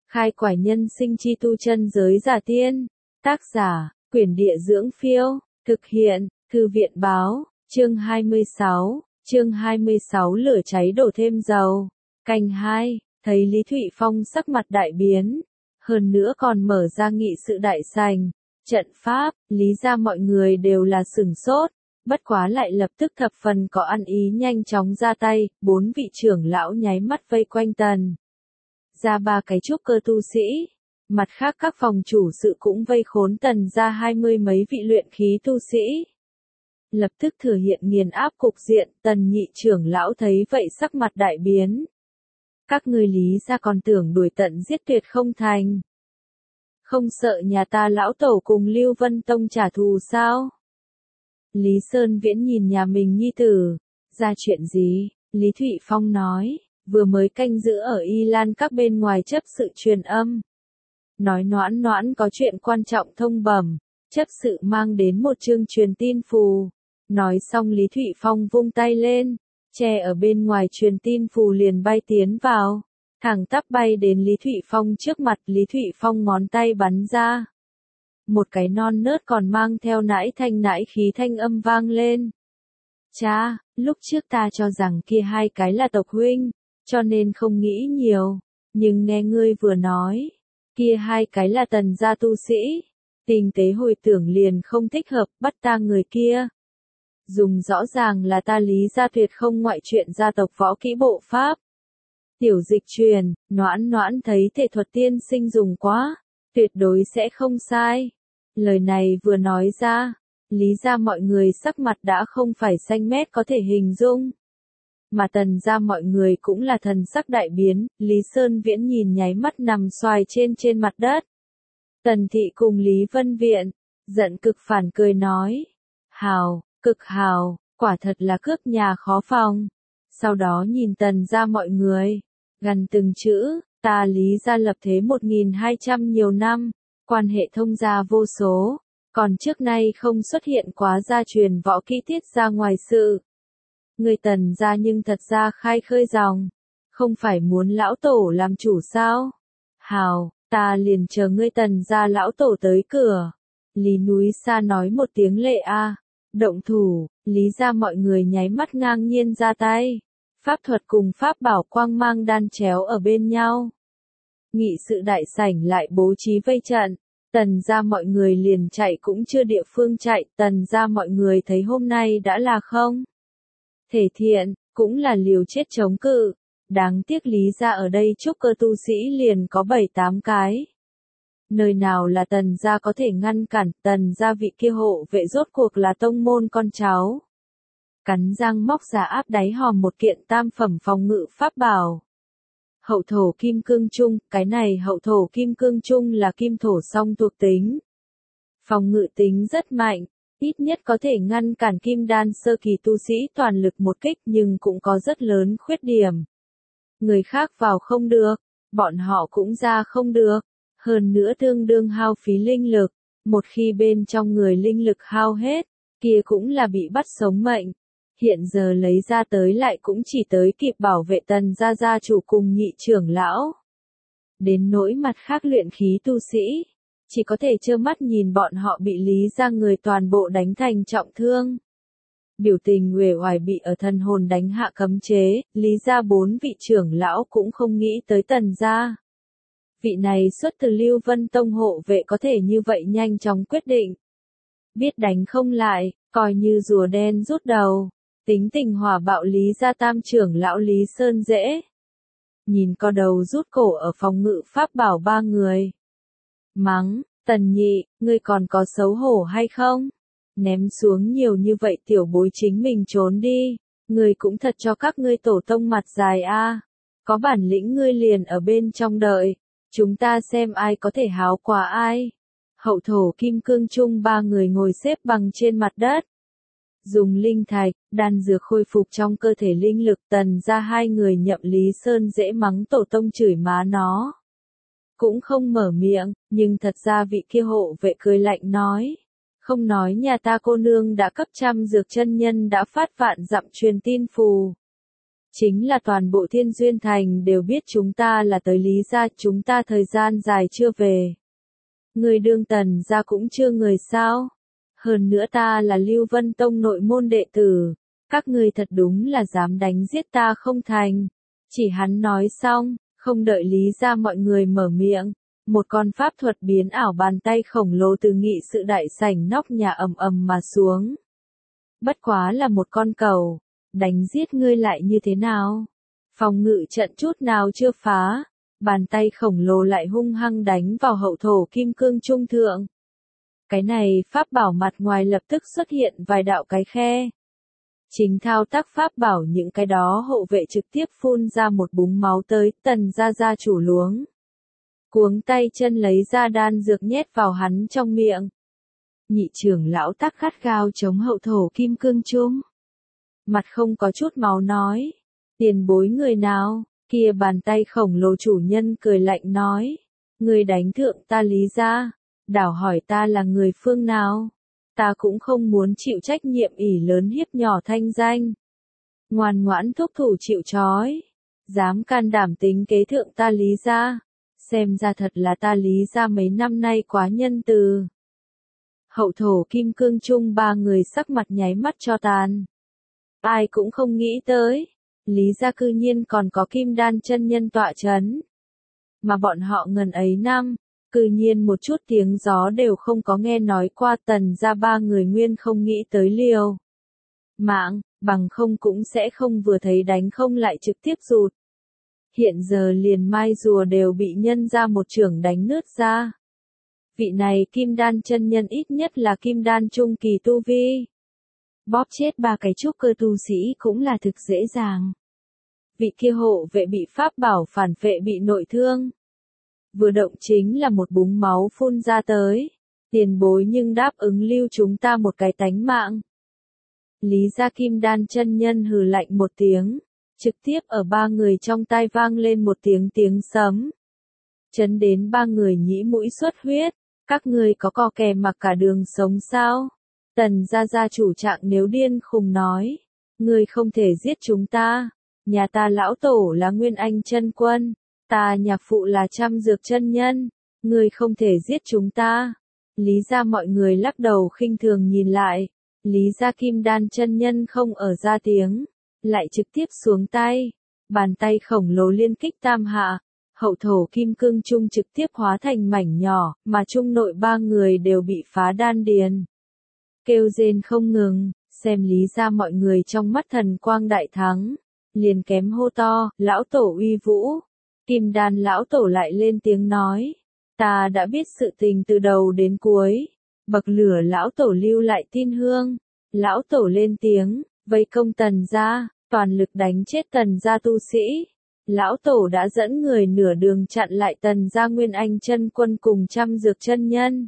Khai quải nhân sinh chi tu chân giới giả tiên. Tác giả, Quyển Địa Dưỡng Phiêu. Thực hiện, Thư viện Báo. Chương 26. Lửa cháy đổ thêm dầu. Canh 2, thấy Lý Thụy Phong sắc mặt đại biến. Hơn nữa còn mở ra nghị sự đại sành. Trận pháp, lý ra mọi người đều là sửng sốt. Bất quá lại lập tức thập phần có ăn ý nhanh chóng ra tay. 4 vị trưởng lão nháy mắt vây quanh Tần ra 3 cái trúc cơ tu sĩ. Mặt khác các phòng chủ sự cũng vây khốn Tần ra 20 mấy vị luyện khí tu sĩ. Lập tức thừa hiện nghiền áp cục diện. Tần nhị trưởng lão thấy vậy sắc mặt đại biến. Các ngươi lý ra còn tưởng đuổi tận giết tuyệt không thành. Không sợ nhà ta lão tổ cùng Lưu Vân Tông trả thù sao? Lý Sơn Viễn nhìn nhà mình nhi tử. Ra chuyện gì? Lý Thụy Phong nói, vừa mới canh giữ ở Y Lan các bên ngoài chấp sự truyền âm. Nói Noãn Noãn có chuyện quan trọng thông bẩm, chấp sự mang đến một chương truyền tin phù. Nói xong Lý Thụy Phong vung tay lên, che ở bên ngoài truyền tin phù liền bay tiến vào. Thẳng tắp bay đến Lý Thụy Phong trước mặt. Lý Thụy Phong ngón tay bắn ra. Một cái non nớt còn mang theo nãi khí thanh âm vang lên. Cha, lúc trước ta cho rằng kia 2 cái là tộc huynh, cho nên không nghĩ nhiều. Nhưng nghe ngươi vừa nói, kia 2 cái là Tần gia tu sĩ. Tình tế hồi tưởng liền không thích hợp, bắt ta người kia. Dùng rõ ràng là ta Lý gia tuyệt không ngoại chuyện gia tộc võ kỹ bộ pháp. Tiểu dịch truyền, Noãn Noãn thấy thể thuật tiên sinh dùng quá, tuyệt đối sẽ không sai. Lời này vừa nói ra, Lý ra mọi người sắc mặt đã không phải xanh mét có thể hình dung. Mà Tần ra mọi người cũng là thần sắc đại biến. Lý Sơn Viễn nhìn nháy mắt nằm xoài trên mặt đất. Tần thị cùng Lý Vân Viện, giận cực phản cười nói. Hào, cực hào, quả thật là cướp nhà khó phòng. Sau đó nhìn Tần ra mọi người, gần từng chữ, ta Lý ra lập thế 1200 nhiều năm, quan hệ thông gia vô số, còn trước nay không xuất hiện quá gia truyền võ kỹ tiết ra ngoài sự. Người Tần ra nhưng thật ra khai khơi dòng, không phải muốn lão tổ làm chủ sao? Hào, ta liền chờ ngươi Tần ra lão tổ tới cửa. Lý Núi Sa nói một tiếng lệ a. Động thủ, Lý ra mọi người nháy mắt ngang nhiên ra tay. Pháp thuật cùng pháp bảo quang mang đan chéo ở bên nhau. Nghị sự đại sảnh lại bố trí vây trận. Tần ra mọi người liền chạy cũng chưa địa phương chạy. Tần ra mọi người thấy hôm nay đã là không thể thiện, cũng là liều chết chống cự. Đáng tiếc Lý ra ở đây trúc cơ tu sĩ liền có 7-8 cái. Nơi nào là Tần gia có thể ngăn cản. Tần gia vị kia hộ vệ rốt cuộc là tông môn con cháu. Cắn răng móc ra áp đáy hòm một kiện tam phẩm phòng ngự pháp bảo. Hậu thổ kim cương trung, cái này hậu thổ kim cương trung là kim thổ song thuộc tính. Phòng ngự tính rất mạnh, ít nhất có thể ngăn cản kim đan sơ kỳ tu sĩ toàn lực một kích, nhưng cũng có rất lớn khuyết điểm. Người khác vào không được, bọn họ cũng ra không được, hơn nữa tương đương hao phí linh lực, một khi bên trong người linh lực hao hết, kia cũng là bị bắt sống mệnh. Hiện giờ lấy ra tới lại cũng chỉ tới kịp bảo vệ Tần gia gia chủ cùng nhị trưởng lão. Đến nỗi mặt khác luyện khí tu sĩ, chỉ có thể trơ mắt nhìn bọn họ bị Lý ra người toàn bộ đánh thành trọng thương. Biểu tình uể oải bị ở thần hồn đánh hạ cấm chế. Lý ra 4 vị trưởng lão cũng không nghĩ tới Tần gia. Vị này xuất từ Lưu Vân Tông hộ vệ có thể như vậy nhanh chóng quyết định. Biết đánh không lại, coi như rùa đen rút đầu. Tính tình hỏa bạo Lý gia tam trưởng lão Lý Sơn dễ. Nhìn co đầu rút cổ ở phòng ngự pháp bảo 3 người. Mắng, Tần nhị, ngươi còn có xấu hổ hay không? Ném xuống nhiều như vậy tiểu bối chính mình trốn đi. Ngươi cũng thật cho các ngươi tổ tông mặt dài a. Có bản lĩnh ngươi liền ở bên trong đợi. Chúng ta xem ai có thể háo qua ai. Hậu thổ kim cương trung 3 người ngồi xếp bằng trên mặt đất. Dùng linh thạch, đan dược khôi phục trong cơ thể linh lực. Tần ra 2 người nhậm Lý Sơn dễ mắng tổ tông chửi má nó. Cũng không mở miệng, nhưng thật ra vị kia hộ vệ cười lạnh nói. Không nói nhà ta cô nương đã cấp trăm dược chân nhân đã phát vạn dặm truyền tin phù. Chính là toàn bộ Thiên Duyên Thành đều biết chúng ta là tới Lý gia, chúng ta thời gian dài chưa về. Người đương Tần gia cũng chưa người sao? Hơn nữa ta là Lưu Vân Tông nội môn đệ tử, các ngươi thật đúng là dám đánh giết ta không thành. Chỉ hắn nói xong, không đợi Lý gia mọi người mở miệng, một con pháp thuật biến ảo bàn tay khổng lồ từ nghị sự đại sảnh nóc nhà ầm ầm mà xuống. Bất quá là một con cầu, đánh giết ngươi lại như thế nào? Phòng ngự trận chút nào chưa phá, bàn tay khổng lồ lại hung hăng đánh vào hậu thổ kim cương trung thượng. Cái này pháp bảo mặt ngoài lập tức xuất hiện vài đạo cái khe. Chính thao tác pháp bảo những cái đó hộ vệ trực tiếp phun ra một búng máu tới, Tần gia chủ luống. Cuống tay chân lấy ra đan dược nhét vào hắn trong miệng. Nhị trưởng lão tắc khát gao chống hậu thổ kim cương trung. Mặt không có chút máu nói. Tiền bối người nào, kia bàn tay khổng lồ chủ nhân cười lạnh nói. Người đánh thượng ta Lý gia, đảo hỏi ta là người phương nào. Ta cũng không muốn chịu trách nhiệm ỷ lớn hiếp nhỏ thanh danh. Ngoan ngoãn thúc thủ chịu trói. Dám can đảm tính kế thượng ta Lý gia. Xem ra thật là ta Lý gia mấy năm nay quá nhân từ. Hậu thổ kim cương chung ba người sắc mặt nháy mắt cho tàn. Ai cũng không nghĩ tới, Lý gia cư nhiên còn có kim đan chân nhân tọa chấn. Mà bọn họ ngần ấy năm, cư nhiên một chút tiếng gió đều không có nghe nói qua, Tần gia ba người nguyên không nghĩ tới liều mạng, bằng không cũng sẽ không vừa thấy đánh không lại trực tiếp rụt. Hiện giờ liền mai rùa đều bị nhân ra một chưởng đánh nứt ra. Vị này kim đan chân nhân ít nhất là kim đan trung kỳ tu vi. Bóp chết ba cái trúc cơ tu sĩ cũng là thực dễ dàng. Vị kia hộ vệ bị pháp bảo phản phệ bị nội thương. Vừa động chính là một búng máu phun ra tới. Tiền bối nhưng đáp ứng lưu chúng ta một cái tánh mạng. Lý gia kim đan chân nhân hừ lạnh một tiếng. Trực tiếp ở ba người trong tai vang lên một tiếng sấm. Chấn đến ba người nhĩ mũi xuất huyết. Các ngươi có co kè mặc cả đường sống sao? Tần gia chủ trạng nếu điên khùng nói. Ngươi không thể giết chúng ta. Nhà ta lão tổ là Nguyên Anh chân quân. Ta nhạc phụ là Trăm Dược chân nhân. Ngươi không thể giết chúng ta. Lý gia mọi người lắc đầu khinh thường nhìn lại. Lý gia kim đan chân nhân không ở ra tiếng. Lại trực tiếp xuống tay. Bàn tay khổng lồ liên kích tam hạ. Hậu thổ kim cương trung trực tiếp hóa thành mảnh nhỏ, mà trung nội ba người đều bị phá đan điền. Kêu rên không ngừng, xem Lý gia mọi người trong mắt thần quang đại thắng. Liền kém hô to, lão tổ uy vũ. Kim đan lão tổ lại lên tiếng nói. Ta đã biết sự tình từ đầu đến cuối. Bậc lửa lão tổ lưu lại tin hương. Lão tổ lên tiếng, vây công Tần gia, toàn lực đánh chết Tần gia tu sĩ. Lão tổ đã dẫn người nửa đường chặn lại Tần gia Nguyên Anh chân quân cùng Trăm Dược chân nhân.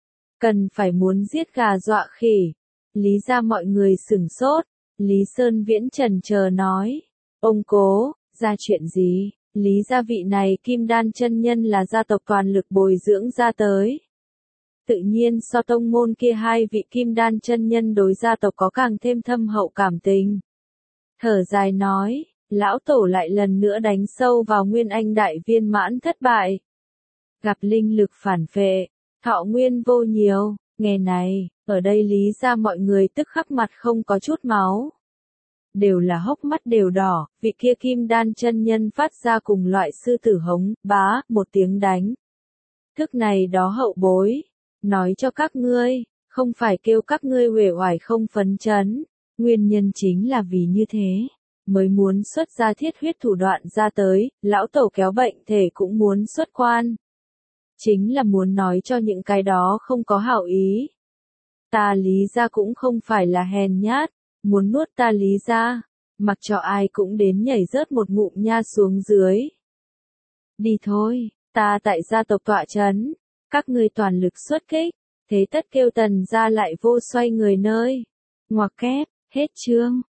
Cần phải muốn giết gà dọa khỉ. Lý gia mọi người sửng sốt. Lý Sơn Viễn trần chờ nói. Ông cố, ra chuyện gì? Lý gia vị này kim đan chân nhân là gia tộc toàn lực bồi dưỡng ra tới. Tự nhiên so tông môn kia hai vị kim đan chân nhân đối gia tộc có càng thêm thâm hậu cảm tình. Thở dài nói, lão tổ lại lần nữa đánh sâu vào Nguyên Anh đại viên mãn thất bại. Gặp linh lực phản phệ, thọ nguyên vô nhiều, nghe này, ở đây Lý gia mọi người tức khắc mặt không có chút máu. Đều là hốc mắt đều đỏ, vị kia kim đan chân nhân phát ra cùng loại sư tử hống, bá, một tiếng đánh. Thức này đó hậu bối, nói cho các ngươi, không phải kêu các ngươi uể oải không phấn chấn, nguyên nhân chính là vì như thế, mới muốn xuất ra thiết huyết thủ đoạn ra tới, lão tổ kéo bệnh thể cũng muốn xuất quan. Chính là muốn nói cho những cái đó không có hảo ý. Ta Lý gia cũng không phải là hèn nhát, muốn nuốt ta Lý gia, mặc cho ai cũng đến nhảy rớt một ngụm nha xuống dưới. Đi thôi, ta tại gia tộc tọa chấn, các ngươi toàn lực xuất kích, thế tất kêu Tần gia lại vô xoay người nơi. Ngoặc kép, hết chương.